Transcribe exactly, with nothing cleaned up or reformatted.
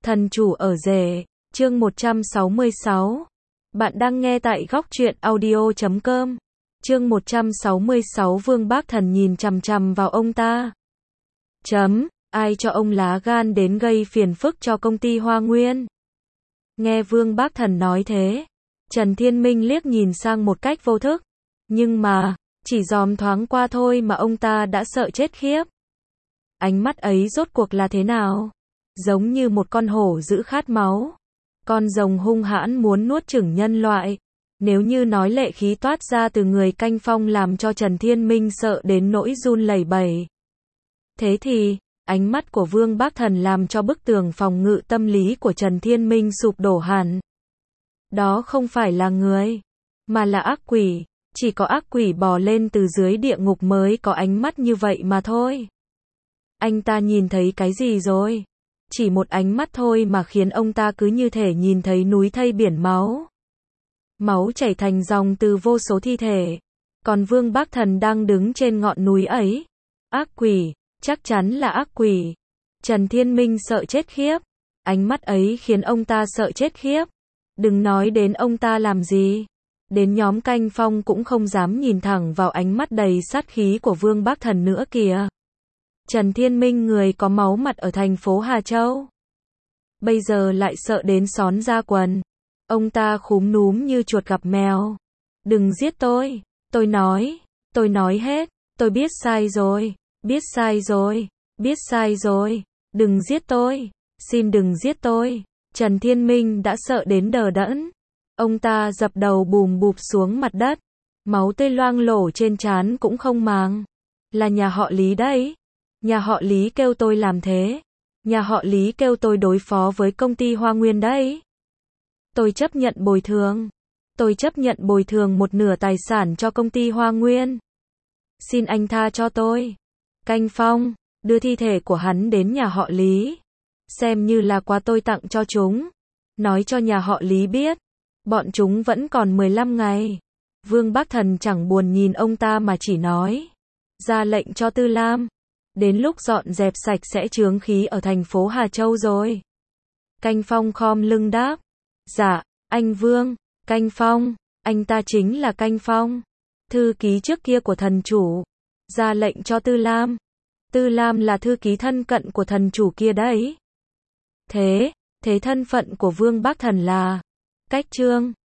Thần chủ ở rể, chương một trăm sáu mươi sáu. Bạn đang nghe tại góc truyện audio chấm com. Chương một trăm sáu mươi sáu Vương Bác Thần nhìn chằm chằm vào ông ta. Chấm, ai cho ông lá gan đến gây phiền phức cho công ty Hoa Nguyên? Nghe Vương Bác Thần nói thế, Trần Thiên Minh liếc nhìn sang một cách vô thức. Nhưng mà, chỉ dòm thoáng qua thôi mà ông ta đã sợ chết khiếp. Ánh mắt ấy rốt cuộc là thế nào? Giống như một con hổ dữ khát máu. Con rồng hung hãn muốn nuốt chửng nhân loại. Nếu như nói lệ khí toát ra từ người canh phong làm cho Trần Thiên Minh sợ đến nỗi run lẩy bẩy. Thế thì, ánh mắt của Vương Bác Thần làm cho bức tường phòng ngự tâm lý của Trần Thiên Minh sụp đổ hẳn. Đó không phải là người, mà là ác quỷ. Chỉ có ác quỷ bò lên từ dưới địa ngục mới có ánh mắt như vậy mà thôi. Anh ta nhìn thấy cái gì rồi? Chỉ một ánh mắt thôi mà khiến ông ta cứ như thể nhìn thấy núi thây biển máu. Máu chảy thành dòng từ vô số thi thể. Còn Vương Bác Thần đang đứng trên ngọn núi ấy. Ác quỷ, chắc chắn là ác quỷ. Trần Thiên Minh sợ chết khiếp. Ánh mắt ấy khiến ông ta sợ chết khiếp. Đừng nói đến ông ta làm gì. Đến nhóm canh phong cũng không dám nhìn thẳng vào ánh mắt đầy sát khí của Vương Bác Thần nữa kìa. Trần Thiên Minh người có máu mặt ở thành phố Hà Châu. Bây giờ lại sợ đến xón da quần. Ông ta khúm núm như chuột gặp mèo. Đừng giết tôi. Tôi nói. Tôi nói hết. Tôi biết sai rồi. Biết sai rồi. Biết sai rồi. Đừng giết tôi. Xin đừng giết tôi. Trần Thiên Minh đã sợ đến đờ đẫn. Ông ta dập đầu bùm bụp xuống mặt đất. Máu tươi loang lổ trên trán cũng không màng. Là nhà họ Lý đấy. Nhà họ Lý kêu tôi làm thế. Nhà họ Lý kêu tôi đối phó với công ty Hoa Nguyên đấy. Tôi chấp nhận bồi thường. Tôi chấp nhận bồi thường một nửa tài sản cho công ty Hoa Nguyên. Xin anh tha cho tôi. Canh Phong, đưa thi thể của hắn đến nhà họ Lý. Xem như là quà tôi tặng cho chúng. Nói cho nhà họ Lý biết. Bọn chúng vẫn còn mười lăm ngày. Vương Bác Thần chẳng buồn nhìn ông ta mà chỉ nói. Ra lệnh cho Tư Lam. Đến lúc dọn dẹp sạch sẽ chướng khí ở thành phố Hà Châu rồi. Canh Phong khom lưng đáp. Dạ, anh Vương. Canh Phong, anh ta chính là Canh Phong. Thư ký trước kia của thần chủ. Ra lệnh cho Tư Lam. Tư Lam là thư ký thân cận của thần chủ kia đấy. Thế, thế thân phận của Vương Bác Thần là. Cách trương.